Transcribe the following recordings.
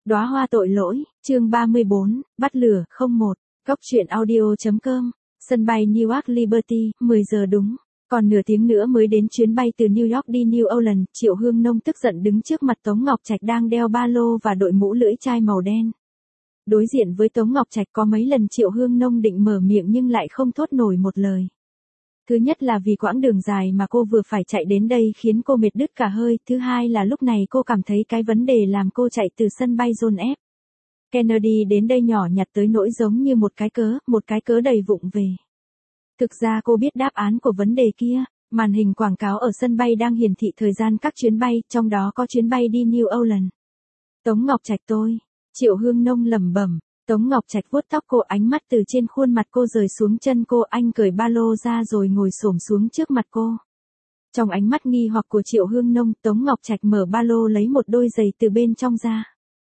Đóa hoa tội lỗi, chương 34, bắt lửa, 01, Góc truyện audio.com, sân bay Newark Liberty, 10 giờ đúng. Còn nửa tiếng nữa mới đến chuyến bay từ New York đi New Orleans, Triệu Hương Nông tức giận đứng trước mặt Tống Ngọc Trạch đang đeo ba lô và đội mũ lưỡi chai màu đen. Đối diện với Tống Ngọc Trạch có mấy lần Triệu Hương Nông định mở miệng nhưng lại không thốt nổi một lời. Thứ nhất là vì quãng đường dài mà cô vừa phải chạy đến đây khiến cô mệt đứt cả hơi, thứ hai là lúc này cô cảm thấy cái vấn đề làm cô chạy từ sân bay John F. Kennedy đến đây nhỏ nhặt tới nỗi giống như một cái cớ đầy vụng về. Thực ra cô biết đáp án của vấn đề kia, màn hình quảng cáo ở sân bay đang hiển thị thời gian các chuyến bay, trong đó có chuyến bay đi New Orleans. Tống Ngọc Trạch tôi, Triệu Hương Nông lẩm bẩm. Tống Ngọc Trạch vuốt tóc cô, ánh mắt từ trên khuôn mặt cô rời xuống chân cô, anh cởi ba lô ra rồi ngồi xổm xuống trước mặt cô. Trong ánh mắt nghi hoặc của Triệu Hương Nông, Tống Ngọc Trạch mở ba lô lấy một đôi giày từ bên trong ra.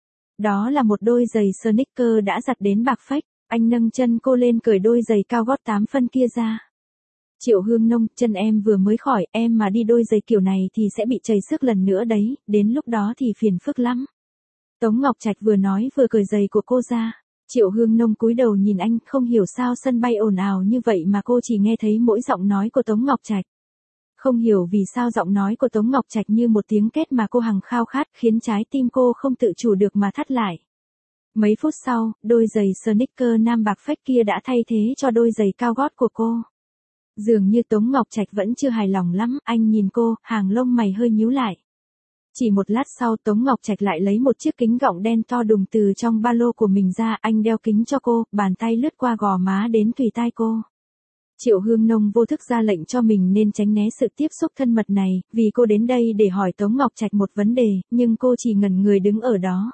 Đó là một đôi giày sneaker đã giặt đến bạc phách, anh nâng chân cô lên cởi đôi giày cao gót 8 phân kia ra. Triệu Hương Nông, chân em vừa mới khỏi, em mà đi đôi giày kiểu này thì sẽ bị trầy xước lần nữa đấy, đến lúc đó thì phiền phức lắm. Tống Ngọc Trạch vừa nói vừa cởi giày của cô ra. Triệu Hương Nông cúi đầu nhìn anh, không hiểu sao sân bay ồn ào như vậy mà cô chỉ nghe thấy mỗi giọng nói của Tống Ngọc Trạch. Không hiểu vì sao giọng nói của Tống Ngọc Trạch như một tiếng kết mà cô hằng khao khát, khiến trái tim cô không tự chủ được mà thắt lại. Mấy phút sau, đôi giày sneaker nam bạc phách kia đã thay thế cho đôi giày cao gót của cô. Dường như Tống Ngọc Trạch vẫn chưa hài lòng lắm, anh nhìn cô, hàng lông mày hơi nhíu lại. Chỉ một lát sau Tống Ngọc Trạch lại lấy một chiếc kính gọng đen to đùng từ trong ba lô của mình ra, anh đeo kính cho cô, bàn tay lướt qua gò má đến tùy tai cô. Triệu Hương Nông vô thức ra lệnh cho mình nên tránh né sự tiếp xúc thân mật này, vì cô đến đây để hỏi Tống Ngọc Trạch một vấn đề, nhưng cô chỉ ngẩn người đứng ở đó.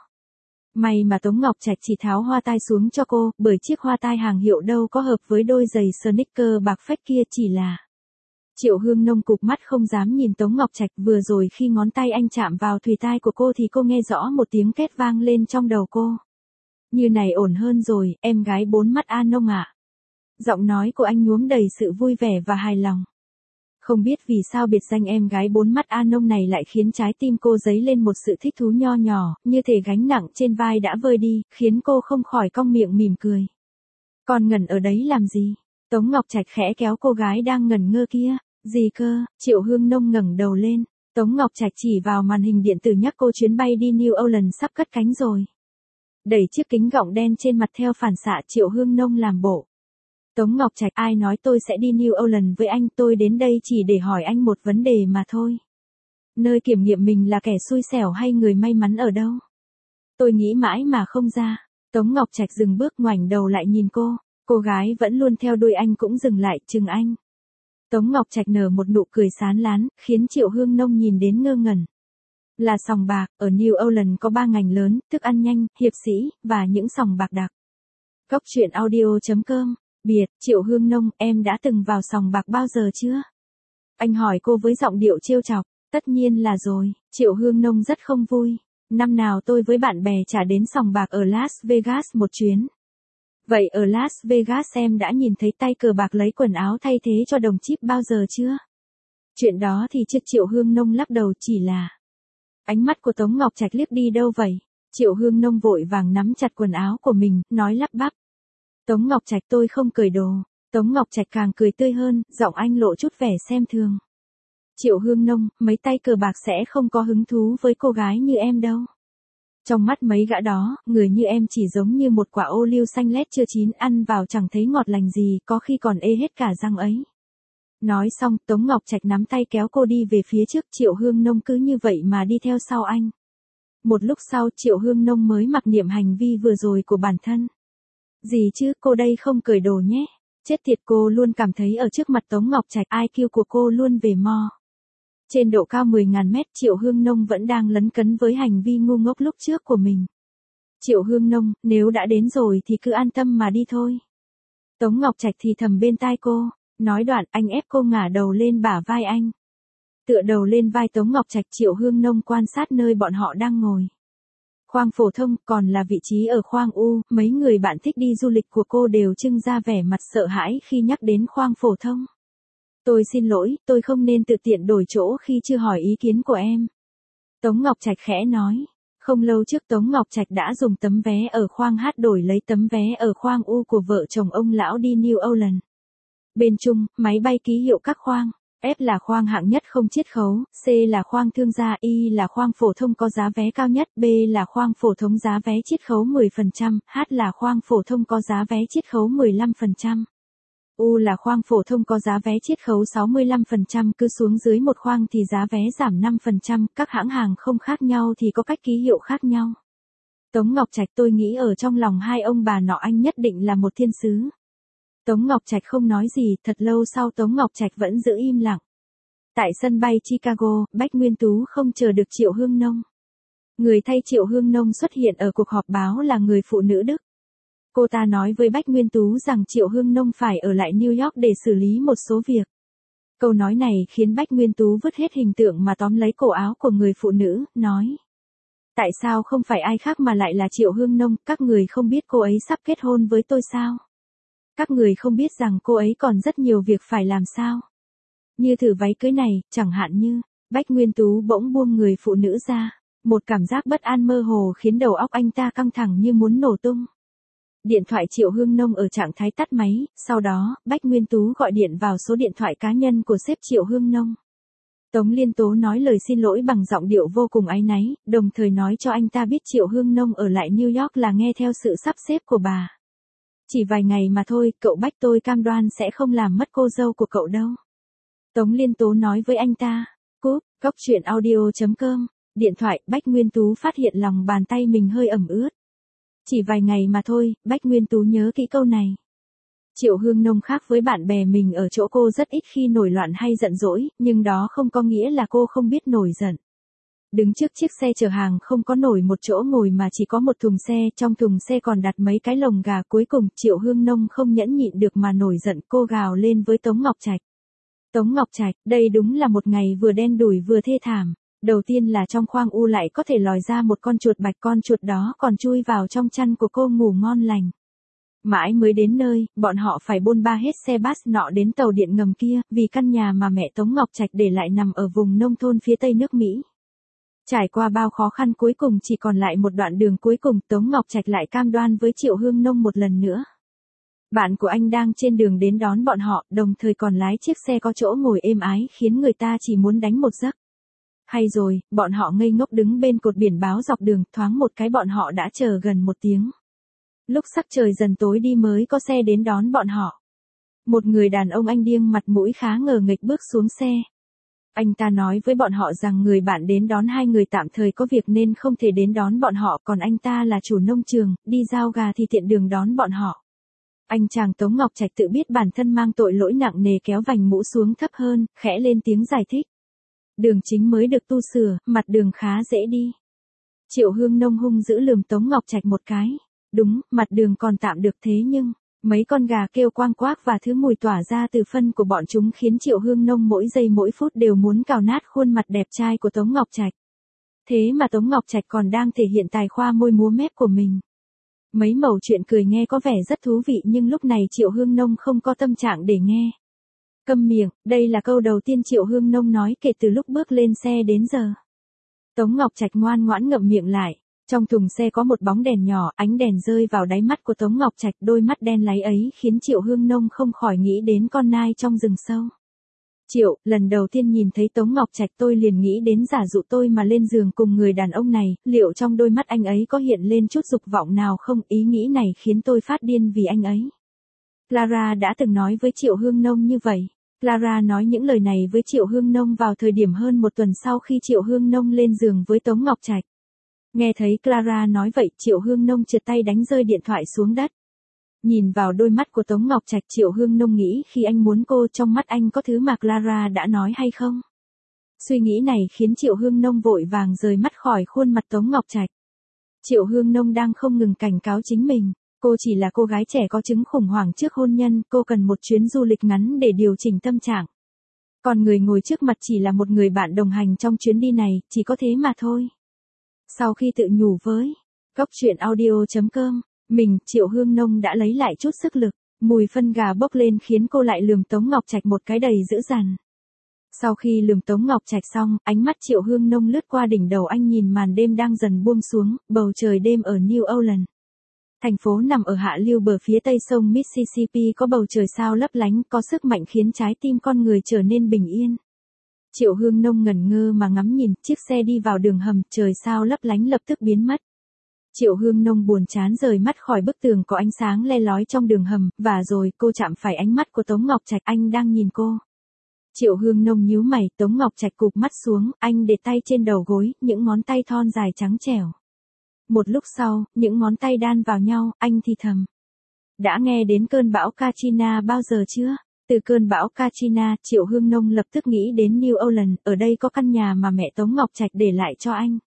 May mà Tống Ngọc Trạch chỉ tháo hoa tai xuống cho cô, bởi chiếc hoa tai hàng hiệu đâu có hợp với đôi giày sneaker bạc phách kia, chỉ là... Triệu Hương Nông cụp mắt không dám nhìn Tống Ngọc Trạch, vừa rồi khi ngón tay anh chạm vào thùy tai của cô thì cô nghe rõ một tiếng két vang lên trong đầu cô. Như này ổn hơn rồi, em gái bốn mắt A Nông ạ. Giọng nói của anh nhuốm đầy sự vui vẻ và hài lòng. Không biết vì sao biệt danh em gái bốn mắt A Nông này lại khiến trái tim cô dấy lên một sự thích thú nho nhỏ, như thể gánh nặng trên vai đã vơi đi, khiến cô không khỏi cong miệng mỉm cười. Còn ngẩn ở đấy làm gì? Tống Ngọc Trạch khẽ kéo cô gái đang ngẩn ngơ kia. Gì cơ? Triệu Hương Nông ngẩng đầu lên. Tống Ngọc Trạch chỉ vào màn hình điện tử nhắc cô chuyến bay đi New Orleans sắp cất cánh rồi. Đẩy chiếc kính gọng đen trên mặt theo phản xạ, Triệu Hương Nông làm bộ. Tống Ngọc Trạch, ai nói tôi sẽ đi New Orleans với anh, tôi đến đây chỉ để hỏi anh một vấn đề mà thôi. Nơi kiểm nghiệm mình là kẻ xui xẻo hay người may mắn ở đâu? Tôi nghĩ mãi mà không ra. Tống Ngọc Trạch dừng bước, ngoảnh đầu lại nhìn cô gái vẫn luôn theo đuôi anh cũng dừng lại, chừng anh. Tống Ngọc Trạch nở một nụ cười sán lán, khiến Triệu Hương Nông nhìn đến ngơ ngẩn. Là sòng bạc, ở New Orleans có 3 ngành lớn, thức ăn nhanh, hiệp sĩ, và những sòng bạc đặc. Góc truyện audio.com, biệt, Triệu Hương Nông, em đã từng vào sòng bạc bao giờ chưa? Anh hỏi cô với giọng điệu trêu chọc. Tất nhiên là rồi, Triệu Hương Nông rất không vui. Năm nào tôi với bạn bè trả đến sòng bạc ở Las Vegas một chuyến. Vậy ở Las Vegas em đã nhìn thấy tay cờ bạc lấy quần áo thay thế cho đồng chip bao giờ chưa? Chuyện đó thì chưa. Triệu Hương Nông lắc đầu, chỉ là... Ánh mắt của Tống Ngọc Trạch liếc đi đâu vậy? Triệu Hương Nông vội vàng nắm chặt quần áo của mình, nói lắp bắp. Tống Ngọc Trạch, tôi không cởi đồ. Tống Ngọc Trạch càng cười tươi hơn, giọng anh lộ chút vẻ xem thường. Triệu Hương Nông, mấy tay cờ bạc sẽ không có hứng thú với cô gái như em đâu. Trong mắt mấy gã đó, người như em chỉ giống như một quả ô liu xanh lét chưa chín, ăn vào chẳng thấy ngọt lành gì, có khi còn ê hết cả răng ấy. Nói xong, Tống Ngọc Trạch nắm tay kéo cô đi về phía trước, Triệu Hương Nông cứ như vậy mà đi theo sau anh. Một lúc sau, Triệu Hương Nông mới mặc niệm hành vi vừa rồi của bản thân. Gì chứ, cô đây không cởi đồ nhé. Chết tiệt, cô luôn cảm thấy ở trước mặt Tống Ngọc Trạch, IQ của cô luôn về mo. Trên độ cao 10.000 mét, Triệu Hương Nông vẫn đang lấn cấn với hành vi ngu ngốc lúc trước của mình. Triệu Hương Nông, nếu đã đến rồi thì cứ an tâm mà đi thôi. Tống Ngọc Trạch thì thầm bên tai cô. Nói đoạn, anh ép cô ngả đầu lên bả vai anh. Tựa đầu lên vai Tống Ngọc Trạch, Triệu Hương Nông quan sát nơi bọn họ đang ngồi. Khoang phổ thông, còn là vị trí ở khoang U, mấy người bạn thích đi du lịch của cô đều trưng ra vẻ mặt sợ hãi khi nhắc đến khoang phổ thông. Tôi xin lỗi, tôi không nên tự tiện đổi chỗ khi chưa hỏi ý kiến của em. Tống Ngọc Trạch khẽ nói. Không lâu trước Tống Ngọc Trạch đã dùng tấm vé ở khoang H đổi lấy tấm vé ở khoang U của vợ chồng ông lão đi New Orleans. Bên chung, máy bay ký hiệu các khoang. F là khoang hạng nhất không chiết khấu, C là khoang thương gia, Y là khoang phổ thông có giá vé cao nhất, B là khoang phổ thông giá vé chiết khấu 10%, H là khoang phổ thông có giá vé chiết khấu 15%. U là khoang phổ thông có giá vé chiết khấu 65%, cứ xuống dưới một khoang thì giá vé giảm 5%, các hãng hàng không khác nhau thì có cách ký hiệu khác nhau. Tống Ngọc Trạch, tôi nghĩ ở trong lòng hai ông bà nọ anh nhất định là một thiên sứ. Tống Ngọc Trạch không nói gì, thật lâu sau Tống Ngọc Trạch vẫn giữ im lặng. Tại sân bay Chicago, Bách Nguyên Tú không chờ được Triệu Hương Nông. Người thay Triệu Hương Nông xuất hiện ở cuộc họp báo là người phụ nữ Đức. Cô ta nói với Bách Nguyên Tú rằng Triệu Hương Nông phải ở lại New York để xử lý một số việc. Câu nói này khiến Bách Nguyên Tú vứt hết hình tượng mà tóm lấy cổ áo của người phụ nữ, nói. Tại sao không phải ai khác mà lại là Triệu Hương Nông, các người không biết cô ấy sắp kết hôn với tôi sao? Các người không biết rằng cô ấy còn rất nhiều việc phải làm sao? Như thử váy cưới này, chẳng hạn như, Bách Nguyên Tú bỗng buông người phụ nữ ra. Một cảm giác bất an mơ hồ khiến đầu óc anh ta căng thẳng như muốn nổ tung. Điện thoại Triệu Hương Nông ở trạng thái tắt máy, sau đó, Bách Nguyên Tú gọi điện vào số điện thoại cá nhân của sếp Triệu Hương Nông. Tống Liên Tố nói lời xin lỗi bằng giọng điệu vô cùng áy náy, đồng thời nói cho anh ta biết Triệu Hương Nông ở lại New York là nghe theo sự sắp xếp của bà. Chỉ vài ngày mà thôi, cậu Bách tôi cam đoan sẽ không làm mất cô dâu của cậu đâu. Tống Liên Tố nói với anh ta. Cúp, goctruyện.audio.com. Điện thoại, Bách Nguyên Tú phát hiện lòng bàn tay mình hơi ẩm ướt. Chỉ vài ngày mà thôi, Bách Nguyên Tú nhớ kỹ câu này. Triệu Hương Nông khác với bạn bè mình ở chỗ cô rất ít khi nổi loạn hay giận dỗi, nhưng đó không có nghĩa là cô không biết nổi giận. Đứng trước chiếc xe chở hàng không có nổi một chỗ ngồi mà chỉ có một thùng xe, trong thùng xe còn đặt mấy cái lồng gà, cuối cùng Triệu Hương Nông không nhẫn nhịn được mà nổi giận, cô gào lên với Tống Ngọc Trạch. Tống Ngọc Trạch, đây đúng là một ngày vừa đen đủi vừa thê thảm. Đầu tiên là trong khoang U lại có thể lòi ra một con chuột bạch, con chuột đó còn chui vào trong chăn của cô ngủ ngon lành. Mãi mới đến nơi, bọn họ phải bôn ba hết xe bus nọ đến tàu điện ngầm kia, vì căn nhà mà mẹ Tống Ngọc Trạch để lại nằm ở vùng nông thôn phía tây nước Mỹ. Trải qua bao khó khăn cuối cùng chỉ còn lại một đoạn đường cuối cùng, Tống Ngọc Trạch lại cam đoan với Triệu Hương Nông một lần nữa. Bạn của anh đang trên đường đến đón bọn họ, đồng thời còn lái chiếc xe có chỗ ngồi êm ái khiến người ta chỉ muốn đánh một giấc. Hay rồi, bọn họ ngây ngốc đứng bên cột biển báo dọc đường, thoáng một cái bọn họ đã chờ gần 1 tiếng. Lúc sắc trời dần tối đi mới có xe đến đón bọn họ. Một người đàn ông anh điêng mặt mũi khá ngờ nghệch bước xuống xe. Anh ta nói với bọn họ rằng người bạn đến đón hai người tạm thời có việc nên không thể đến đón bọn họ, còn anh ta là chủ nông trường, đi giao gà thì tiện đường đón bọn họ. Anh chàng Tống Ngọc Trạch tự biết bản thân mang tội lỗi nặng nề kéo vành mũ xuống thấp hơn, khẽ lên tiếng giải thích. Đường chính mới được tu sửa, mặt đường khá dễ đi. Triệu Hương Nông hung dữ lườm Tống Ngọc Trạch một cái. Đúng, mặt đường còn tạm được thế nhưng, mấy con gà kêu quang quác và thứ mùi tỏa ra từ phân của bọn chúng khiến Triệu Hương Nông mỗi giây mỗi phút đều muốn cào nát khuôn mặt đẹp trai của Tống Ngọc Trạch. Thế mà Tống Ngọc Trạch còn đang thể hiện tài khoa môi múa mép của mình. Mấy mẩu chuyện cười nghe có vẻ rất thú vị nhưng lúc này Triệu Hương Nông không có tâm trạng để nghe. Câm miệng, đây là câu đầu tiên Triệu Hương Nông nói kể từ lúc bước lên xe đến giờ. Tống Ngọc Trạch ngoan ngoãn ngậm miệng lại. Trong thùng xe có một bóng đèn nhỏ, ánh đèn rơi vào đáy mắt của Tống Ngọc Trạch, đôi mắt đen láy ấy khiến Triệu Hương Nông không khỏi nghĩ đến con nai trong rừng sâu. Triệu, lần đầu tiên nhìn thấy Tống Ngọc Trạch tôi liền nghĩ đến giả dụ tôi mà lên giường cùng người đàn ông này, liệu trong đôi mắt anh ấy có hiện lên chút dục vọng nào không? Ý nghĩ này khiến tôi phát điên vì anh ấy. Clara đã từng nói với Triệu Hương Nông như vậy. Clara nói những lời này với Triệu Hương Nông vào thời điểm hơn 1 tuần sau khi Triệu Hương Nông lên giường với Tống Ngọc Trạch. Nghe thấy Clara nói vậy, Triệu Hương Nông trượt tay đánh rơi điện thoại xuống đất. Nhìn vào đôi mắt của Tống Ngọc Trạch, Triệu Hương Nông nghĩ khi anh muốn cô trong mắt anh có thứ mà Clara đã nói hay không? Suy nghĩ này khiến Triệu Hương Nông vội vàng rời mắt khỏi khuôn mặt Tống Ngọc Trạch. Triệu Hương Nông đang không ngừng cảnh cáo chính mình. Cô chỉ là cô gái trẻ có chứng khủng hoảng trước hôn nhân, cô cần một chuyến du lịch ngắn để điều chỉnh tâm trạng. Còn người ngồi trước mặt chỉ là một người bạn đồng hành trong chuyến đi này, chỉ có thế mà thôi. Sau khi tự nhủ với goctruyện.audio.com, mình, Triệu Hương Nông đã lấy lại chút sức lực, mùi phân gà bốc lên khiến cô lại lườm Tống Ngọc Trạch một cái đầy dữ dằn. Sau khi lườm Tống Ngọc Trạch xong, ánh mắt Triệu Hương Nông lướt qua đỉnh đầu anh nhìn màn đêm đang dần buông xuống, bầu trời đêm ở New Orleans. Thành phố nằm ở hạ lưu bờ phía tây sông Mississippi có bầu trời sao lấp lánh, có sức mạnh khiến trái tim con người trở nên bình yên. Triệu Hương Nông ngẩn ngơ mà ngắm nhìn, chiếc xe đi vào đường hầm, trời sao lấp lánh lập tức biến mất. Triệu Hương Nông buồn chán rời mắt khỏi bức tường có ánh sáng le lói trong đường hầm, và rồi cô chạm phải ánh mắt của Tống Ngọc Trạch, anh đang nhìn cô. Triệu Hương Nông nhíu mày, Tống Ngọc Trạch cụp mắt xuống, anh để tay trên đầu gối, những ngón tay thon dài trắng trẻo. Một lúc sau, những ngón tay đan vào nhau, anh thì thầm. Đã nghe đến cơn bão Katrina bao giờ chưa? Từ cơn bão Katrina, Triệu Hương Nông lập tức nghĩ đến New Orleans, ở đây có căn nhà mà mẹ Tống Ngọc Trạch để lại cho anh.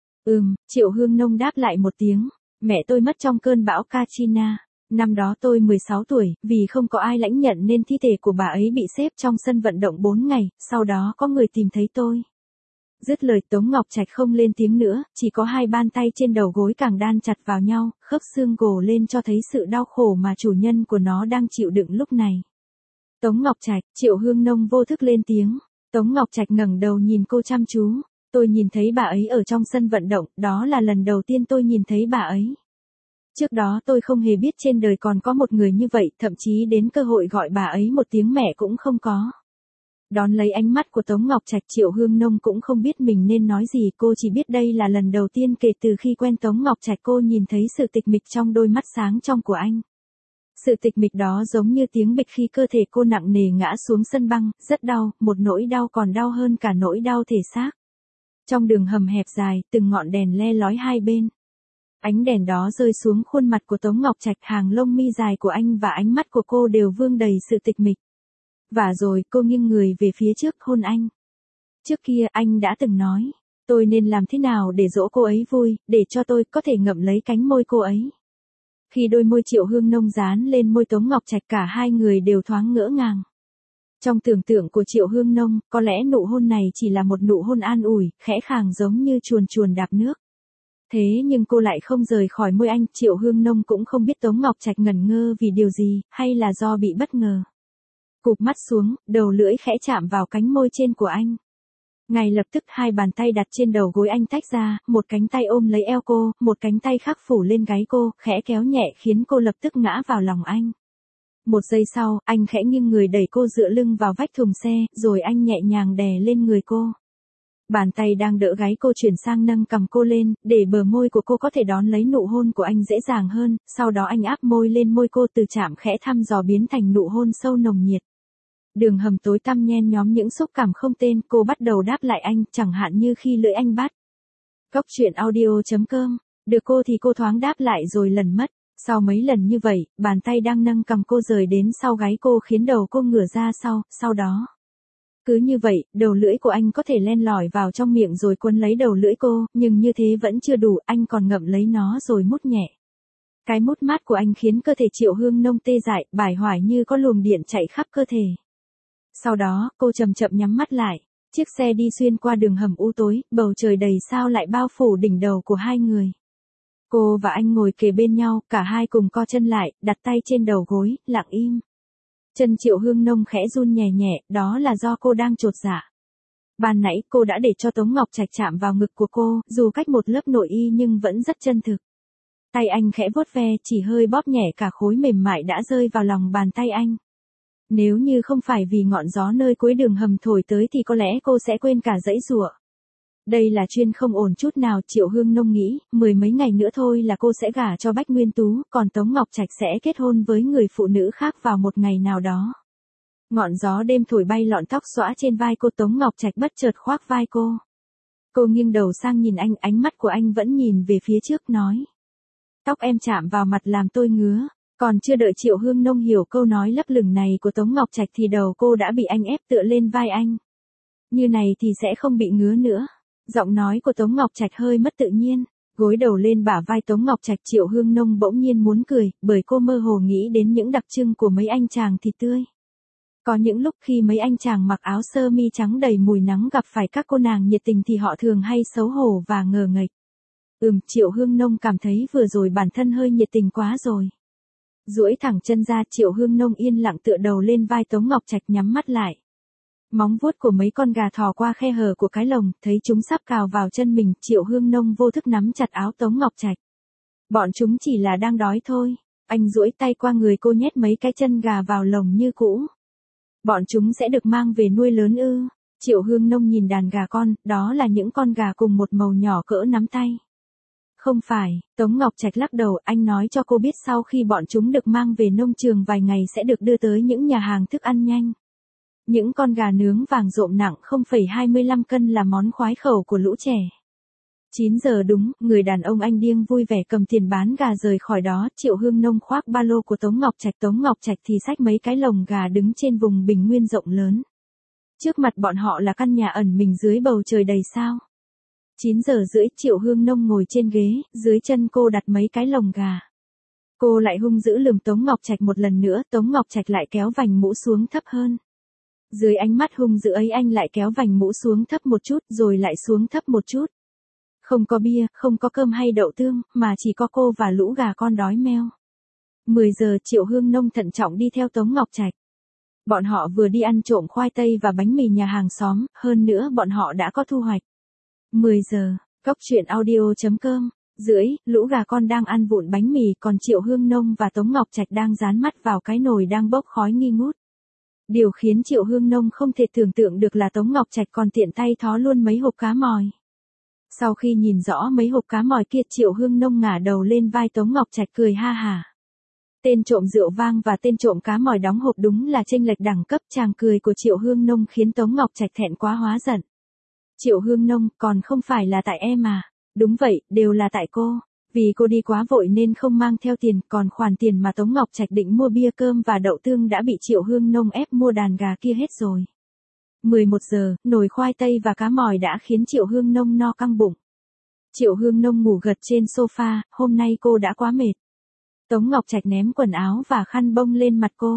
Triệu Hương Nông đáp lại một tiếng, mẹ tôi mất trong cơn bão Katrina. Năm đó tôi 16 tuổi, vì không có ai lãnh nhận nên thi thể của bà ấy bị xếp trong sân vận động 4 ngày, sau đó có người tìm thấy tôi. Dứt lời Tống Ngọc Trạch không lên tiếng nữa, chỉ có hai bàn tay trên đầu gối càng đan chặt vào nhau, khớp xương gồ lên cho thấy sự đau khổ mà chủ nhân của nó đang chịu đựng lúc này. Tống Ngọc Trạch, Triệu Hương Nông vô thức lên tiếng. Tống Ngọc Trạch ngẩng đầu nhìn cô chăm chú. Tôi nhìn thấy bà ấy ở trong sân vận động, đó là lần đầu tiên tôi nhìn thấy bà ấy. Trước đó tôi không hề biết trên đời còn có một người như vậy, thậm chí đến cơ hội gọi bà ấy một tiếng mẹ cũng không có. Đón lấy ánh mắt của Tống Ngọc Trạch, Triệu Hương Nông cũng không biết mình nên nói gì, cô chỉ biết đây là lần đầu tiên kể từ khi quen Tống Ngọc Trạch cô nhìn thấy sự tịch mịch trong đôi mắt sáng trong của anh. Sự tịch mịch đó giống như tiếng bịch khi cơ thể cô nặng nề ngã xuống sân băng, rất đau, một nỗi đau còn đau hơn cả nỗi đau thể xác. Trong đường hầm hẹp dài, từng ngọn đèn le lói hai bên. Ánh đèn đó rơi xuống khuôn mặt của Tống Ngọc Trạch, hàng lông mi dài của anh và ánh mắt của cô đều vương đầy sự tịch mịch. Và rồi cô nghiêng người về phía trước hôn anh. Trước kia anh đã từng nói, tôi nên làm thế nào để dỗ cô ấy vui, để cho tôi có thể ngậm lấy cánh môi cô ấy. Khi đôi môi Triệu Hương Nông dán lên môi Tống Ngọc Trạch, cả hai người đều thoáng ngỡ ngàng. Trong tưởng tượng của Triệu Hương Nông, có lẽ nụ hôn này chỉ là một nụ hôn an ủi, khẽ khàng giống như chuồn chuồn đạp nước. Thế nhưng cô lại không rời khỏi môi anh, Triệu Hương Nông cũng không biết Tống Ngọc Trạch ngẩn ngơ vì điều gì, hay là do bị bất ngờ. Cụp mắt xuống, đầu lưỡi khẽ chạm vào cánh môi trên của anh. Ngay lập tức hai bàn tay đặt trên đầu gối anh tách ra, một cánh tay ôm lấy eo cô, một cánh tay khác phủ lên gáy cô, khẽ kéo nhẹ khiến cô lập tức ngã vào lòng anh. Một giây sau, anh khẽ nghiêng người đẩy cô dựa lưng vào vách thùng xe, rồi anh nhẹ nhàng đè lên người cô. Bàn tay đang đỡ gáy cô chuyển sang nâng cằm cô lên, để bờ môi của cô có thể đón lấy nụ hôn của anh dễ dàng hơn, sau đó anh áp môi lên môi cô, từ chạm khẽ thăm dò biến thành nụ hôn sâu nồng nhiệt. Đường hầm tối tăm nhen nhóm những xúc cảm không tên, cô bắt đầu đáp lại anh, chẳng hạn như khi lưỡi anh bắt. Cốc truyện audio.com, được cô thì cô thoáng đáp lại rồi lần mất. Sau mấy lần như vậy, bàn tay đang nâng cằm cô rời đến sau gáy cô khiến đầu cô ngửa ra sau đó. Cứ như vậy, đầu lưỡi của anh có thể len lỏi vào trong miệng rồi quấn lấy đầu lưỡi cô, nhưng như thế vẫn chưa đủ, anh còn ngậm lấy nó rồi mút nhẹ. Cái mút mát của anh khiến cơ thể Triệu Hương Nông tê dại, bải hoài như có luồng điện chạy khắp cơ thể. Sau đó, cô chậm chậm nhắm mắt lại. Chiếc xe đi xuyên qua đường hầm u tối, bầu trời đầy sao lại bao phủ đỉnh đầu của hai người. Cô và anh ngồi kề bên nhau, cả hai cùng co chân lại, đặt tay trên đầu gối, lặng im. Chân Triệu Hương Nông khẽ run nhẹ nhẹ, đó là do cô đang chột dạ. Ban nãy cô đã để cho Tống Ngọc Trạch chạm vào ngực của cô, dù cách một lớp nội y nhưng vẫn rất chân thực. Tay anh khẽ vuốt ve, chỉ hơi bóp nhẹ cả khối mềm mại đã rơi vào lòng bàn tay anh. Nếu như không phải vì ngọn gió nơi cuối đường hầm thổi tới thì có lẽ cô sẽ quên cả giãy giụa. Đây là chuyên không ổn chút nào, Triệu Hương Nông nghĩ, 10 mấy ngày nữa thôi là cô sẽ gả cho Bách Nguyên Tú, còn Tống Ngọc Trạch sẽ kết hôn với người phụ nữ khác vào một ngày nào đó. Ngọn gió đêm thổi bay lọn tóc xõa trên vai cô, Tống Ngọc Trạch bất chợt khoác vai cô. Cô nghiêng đầu sang nhìn anh, ánh mắt của anh vẫn nhìn về phía trước, nói. Tóc em chạm vào mặt làm tôi ngứa. Còn chưa đợi Triệu Hương Nông hiểu câu nói lấp lửng này của Tống Ngọc Trạch thì đầu cô đã bị anh ép tựa lên vai anh. Như này thì sẽ không bị ngứa nữa. Giọng nói của Tống Ngọc Trạch hơi mất tự nhiên. Gối đầu lên bả vai Tống Ngọc Trạch, Triệu Hương Nông bỗng nhiên muốn cười, bởi cô mơ hồ nghĩ đến những đặc trưng của mấy anh chàng thịt tươi. Có những lúc khi mấy anh chàng mặc áo sơ mi trắng đầy mùi nắng gặp phải các cô nàng nhiệt tình thì họ thường hay xấu hổ và ngờ nghệch. Triệu Hương Nông cảm thấy vừa rồi bản thân hơi nhiệt tình quá rồi. Duỗi thẳng chân ra, Triệu Hương Nông yên lặng tựa đầu lên vai Tống Ngọc Trạch, nhắm mắt lại. Móng vuốt của mấy con gà thò qua khe hở của cái lồng, thấy chúng sắp cào vào chân mình, Triệu Hương Nông vô thức nắm chặt áo Tống Ngọc Trạch. Bọn chúng chỉ là đang đói thôi. Anh duỗi tay qua người cô nhét mấy cái chân gà vào lồng như cũ. Bọn chúng sẽ được mang về nuôi lớn ư? Triệu Hương Nông nhìn đàn gà con, đó là những con gà cùng một màu nhỏ cỡ nắm tay. Không phải, Tống Ngọc Trạch lắc đầu, anh nói cho cô biết sau khi bọn chúng được mang về nông trường vài ngày sẽ được đưa tới những nhà hàng thức ăn nhanh. Những con gà nướng vàng rộm nặng 0,25 cân là món khoái khẩu của lũ trẻ. 9 giờ đúng, người đàn ông anh điên vui vẻ cầm tiền bán gà rời khỏi đó, Triệu Hương Nông khoác ba lô của Tống Ngọc Trạch thì xách mấy cái lồng gà đứng trên vùng bình nguyên rộng lớn. Trước mặt bọn họ là căn nhà ẩn mình dưới bầu trời đầy sao. 9 giờ rưỡi, Triệu Hương Nông ngồi trên ghế, dưới chân cô đặt mấy cái lồng gà. Cô lại hung dữ lườm Tống Ngọc Trạch một lần nữa, Tống Ngọc Trạch lại kéo vành mũ xuống thấp hơn. Dưới ánh mắt hung dữ ấy anh lại kéo vành mũ xuống thấp một chút rồi lại xuống thấp một chút. Không có bia, không có cơm hay đậu tương, mà chỉ có cô và lũ gà con đói meo. 10 giờ, Triệu Hương Nông thận trọng đi theo Tống Ngọc Trạch. Bọn họ vừa đi ăn trộm khoai tây và bánh mì nhà hàng xóm, hơn nữa bọn họ đã có thu hoạch. 10 giờ, Cóc truyện audio.com. Rưỡi, lũ gà con đang ăn vụn bánh mì, còn Triệu Hương Nông và Tống Ngọc Trạch đang dán mắt vào cái nồi đang bốc khói nghi ngút. Điều khiến Triệu Hương Nông không thể tưởng tượng được là Tống Ngọc Trạch còn tiện tay thó luôn mấy hộp cá mòi. Sau khi nhìn rõ mấy hộp cá mòi kia, Triệu Hương Nông ngả đầu lên vai Tống Ngọc Trạch cười ha hả. Tên trộm rượu vang và tên trộm cá mòi đóng hộp đúng là chênh lệch đẳng cấp, chàng cười của Triệu Hương Nông khiến Tống Ngọc Trạch thẹn quá hóa giận. Triệu Hương Nông, còn không phải là tại em à? Đúng vậy, đều là tại cô. Vì cô đi quá vội nên không mang theo tiền, còn khoản tiền mà Tống Ngọc Trạch định mua bia cơm và đậu tương đã bị Triệu Hương Nông ép mua đàn gà kia hết rồi. 11 giờ, nồi khoai tây và cá mòi đã khiến Triệu Hương Nông no căng bụng. Triệu Hương Nông ngủ gật trên sofa, hôm nay cô đã quá mệt. Tống Ngọc Trạch ném quần áo và khăn bông lên mặt cô.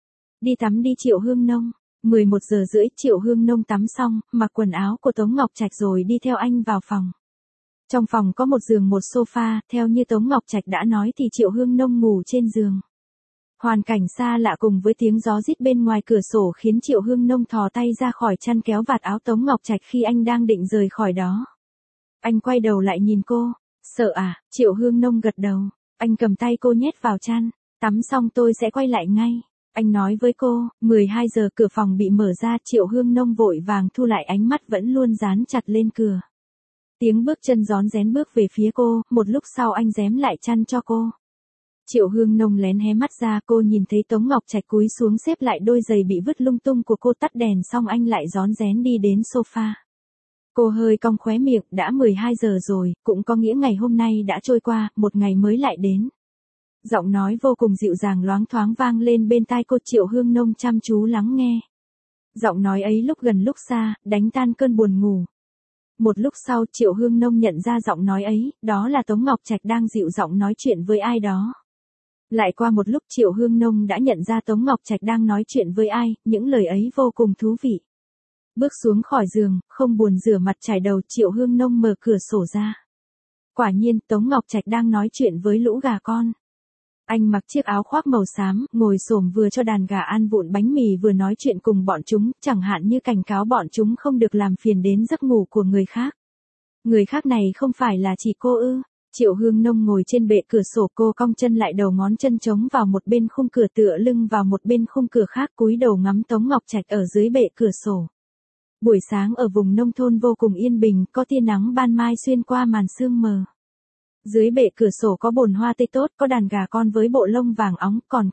Đi tắm đi Triệu Hương Nông. 11 giờ rưỡi, Triệu Hương Nông tắm xong, mặc quần áo của Tống Ngọc Trạch rồi đi theo anh vào phòng. Trong phòng có một giường một sofa, theo như Tống Ngọc Trạch đã nói thì Triệu Hương Nông ngủ trên giường. Hoàn cảnh xa lạ cùng với tiếng gió rít bên ngoài cửa sổ khiến Triệu Hương Nông thò tay ra khỏi chăn kéo vạt áo Tống Ngọc Trạch khi anh đang định rời khỏi đó. Anh quay đầu lại nhìn cô. Sợ à? Triệu Hương Nông gật đầu. Anh cầm tay cô nhét vào chăn. Tắm xong tôi sẽ quay lại ngay. Anh nói với cô. 12 giờ cửa phòng bị mở ra, Triệu Hương Nông vội vàng thu lại ánh mắt vẫn luôn dán chặt lên cửa. Tiếng bước chân rón rén bước về phía cô, một lúc sau anh rém lại chăn cho cô. Triệu Hương Nông lén hé mắt ra, cô nhìn thấy Tống Ngọc Trạch cúi xuống xếp lại đôi giày bị vứt lung tung của cô, tắt đèn xong anh lại rón rén đi đến sofa. Cô hơi cong khóe miệng, đã 12 giờ rồi, cũng có nghĩa ngày hôm nay đã trôi qua, một ngày mới lại đến. Giọng nói vô cùng dịu dàng loáng thoáng vang lên bên tai cô. Triệu Hương Nông chăm chú lắng nghe. Giọng nói ấy lúc gần lúc xa, đánh tan cơn buồn ngủ. Một lúc sau, Triệu Hương Nông nhận ra giọng nói ấy, đó là Tống Ngọc Trạch đang dịu giọng nói chuyện với ai đó. Lại qua một lúc Triệu Hương Nông đã nhận ra Tống Ngọc Trạch đang nói chuyện với ai, những lời ấy vô cùng thú vị. Bước xuống khỏi giường, không buồn rửa mặt chải đầu, Triệu Hương Nông mở cửa sổ ra. Quả nhiên, Tống Ngọc Trạch đang nói chuyện với lũ gà con. Anh mặc chiếc áo khoác màu xám, ngồi xổm vừa cho đàn gà ăn vụn bánh mì vừa nói chuyện cùng bọn chúng, chẳng hạn như cảnh cáo bọn chúng không được làm phiền đến giấc ngủ của người khác. Người khác này không phải là chỉ cô ư? Triệu Hương Nông ngồi trên bệ cửa sổ, cô cong chân lại, đầu ngón chân chống vào một bên khung cửa, tựa lưng vào một bên khung cửa khác, cúi đầu ngắm Tống Ngọc Trạch ở dưới bệ cửa sổ. Buổi sáng ở vùng nông thôn vô cùng yên bình, có tia nắng ban mai xuyên qua màn sương mờ. Dưới bệ cửa sổ có bồn hoa tây tốt, có đàn gà con với bộ lông vàng óng, còn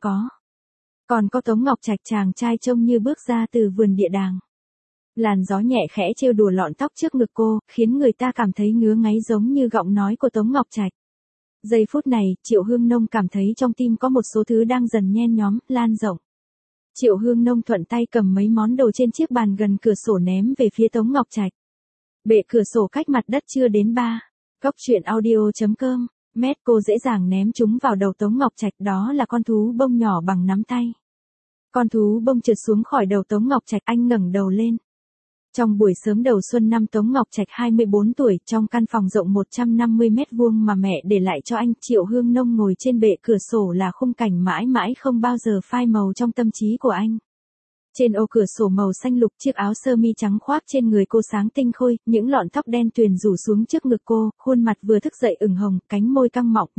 có Tống Ngọc Trạch, chàng trai trông như bước ra từ vườn địa đàng. Làn gió nhẹ khẽ trêu đùa lọn tóc trước ngực cô, khiến người ta cảm thấy ngứa ngáy giống như giọng nói của Tống Ngọc Trạch. Giây phút này, Triệu Hương Nông cảm thấy trong tim có một số thứ đang dần nhen nhóm, lan rộng. Triệu Hương Nông thuận tay cầm mấy món đồ trên chiếc bàn gần cửa sổ ném về phía Tống Ngọc Trạch. Bệ cửa sổ cách mặt đất chưa đến 3. Cóc truyện audio.com. Mét, cô dễ dàng ném chúng vào đầu Tống Ngọc Trạch, đó là con thú bông nhỏ bằng nắm tay. Con thú bông trượt xuống khỏi đầu Tống Ngọc Trạch, anh ngẩng đầu lên. Trong buổi sớm đầu xuân năm Tống Ngọc Trạch 24 tuổi, trong căn phòng rộng 150 mét vuông mà mẹ để lại cho anh, Triệu Hương Nông ngồi trên bệ cửa sổ là khung cảnh mãi mãi không bao giờ phai màu trong tâm trí của anh. Trên ô cửa sổ màu xanh lục, chiếc áo sơ mi trắng khoác trên người cô sáng tinh khôi, những lọn tóc đen tuyền rủ xuống trước ngực cô, khuôn mặt vừa thức dậy ửng hồng, cánh môi căng mọng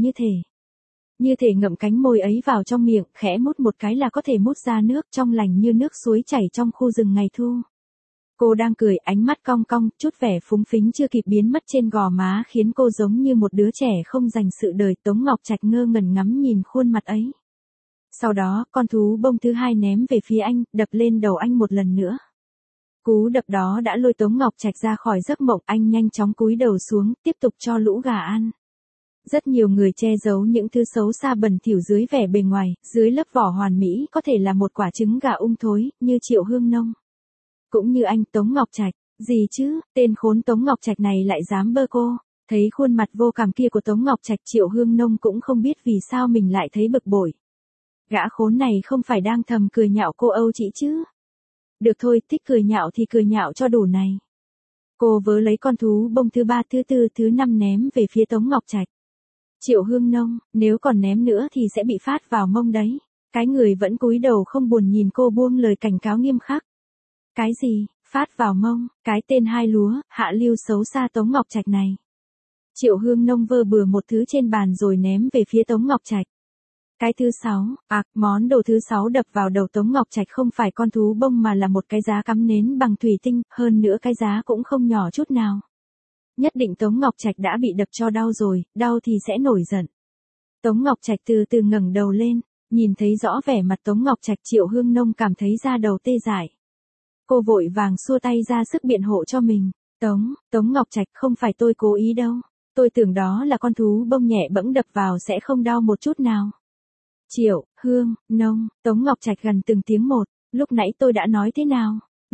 như thể ngậm cánh môi ấy vào trong miệng, khẽ mút một cái là có thể mút ra nước trong lành như nước suối chảy trong khu rừng ngày thu. Cô đang cười, ánh mắt cong cong, chút vẻ phúng phính chưa kịp biến mất trên gò má khiến cô giống như một đứa trẻ không dành sự đời. Tống Ngọc Trạch ngơ ngẩn ngắm nhìn khuôn mặt ấy. Sau đó, con thú bông thứ hai ném về phía anh, đập lên đầu anh một lần nữa. Cú đập đó đã lôi Tống Ngọc Trạch ra khỏi giấc mộng, anh nhanh chóng cúi đầu xuống, tiếp tục cho lũ gà ăn. Rất nhiều người che giấu những thứ xấu xa bẩn thỉu dưới vẻ bề ngoài, dưới lớp vỏ hoàn mỹ có thể là một quả trứng gà thối, như Triệu Hương Nông. Cũng như anh Tống Ngọc Trạch, gì chứ, tên khốn Tống Ngọc Trạch này lại dám bơ cô. Thấy khuôn mặt vô cảm kia của Tống Ngọc Trạch, Triệu Hương Nông cũng không biết vì sao mình lại thấy bực bội. Gã khốn này không phải đang thầm cười nhạo cô Âu chị chứ? Được thôi, thích cười nhạo thì cười nhạo cho đủ này. Cô vớ lấy con thú bông thứ ba, thứ tư, thứ năm ném về phía Tống Ngọc Trạch. Triệu Hương Nông, nếu còn ném nữa thì sẽ bị phát vào mông đấy. Cái người vẫn cúi đầu không buồn nhìn cô buông lời cảnh cáo nghiêm khắc. Cái gì, phát vào mông, cái tên hai lúa, hạ lưu xấu xa Tống Ngọc Trạch này. Triệu Hương Nông vơ bừa một thứ trên bàn rồi ném về phía Tống Ngọc Trạch. Cái thứ 6, món đồ thứ 6 đập vào đầu Tống Ngọc Trạch không phải con thú bông mà là một cái giá cắm nến bằng thủy tinh, hơn nữa cái giá cũng không nhỏ chút nào. Nhất định Tống Ngọc Trạch đã bị đập cho đau rồi, đau thì sẽ nổi giận. Tống Ngọc Trạch từ từ ngẩng đầu lên, nhìn thấy rõ vẻ mặt Tống Ngọc Trạch, Triệu Hương Nông cảm thấy da đầu tê dại. Cô vội vàng xua tay ra sức biện hộ cho mình. Tống Ngọc Trạch, không phải tôi cố ý đâu. Tôi tưởng đó là con thú bông nhẹ bẫng đập vào sẽ không đau một chút nào. Triệu Hương Nông, Tống Ngọc Trạch gần từng tiếng một. Lúc nãy tôi đã nói thế nào?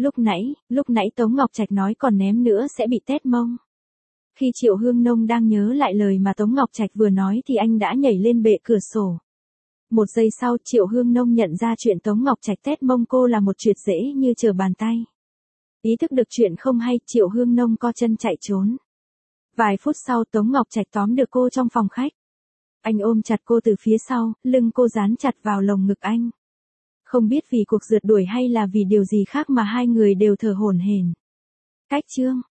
Lúc nãy Tống Ngọc Trạch nói còn ném nữa sẽ bị tét mông. Khi Triệu Hương Nông đang nhớ lại lời mà Tống Ngọc Trạch vừa nói thì anh đã nhảy lên bệ cửa sổ. Một giây sau, Triệu Hương Nông nhận ra chuyện Tống Ngọc Trạch tét mông cô là một chuyện dễ như trở bàn tay. Ý thức được chuyện không hay, Triệu Hương Nông co chân chạy trốn. Vài phút sau, Tống Ngọc Trạch tóm được cô trong phòng khách. Anh ôm chặt cô từ phía sau, lưng cô dán chặt vào lồng ngực anh. Không biết vì cuộc rượt đuổi hay là vì điều gì khác mà hai người đều thở hổn hển. Cách chương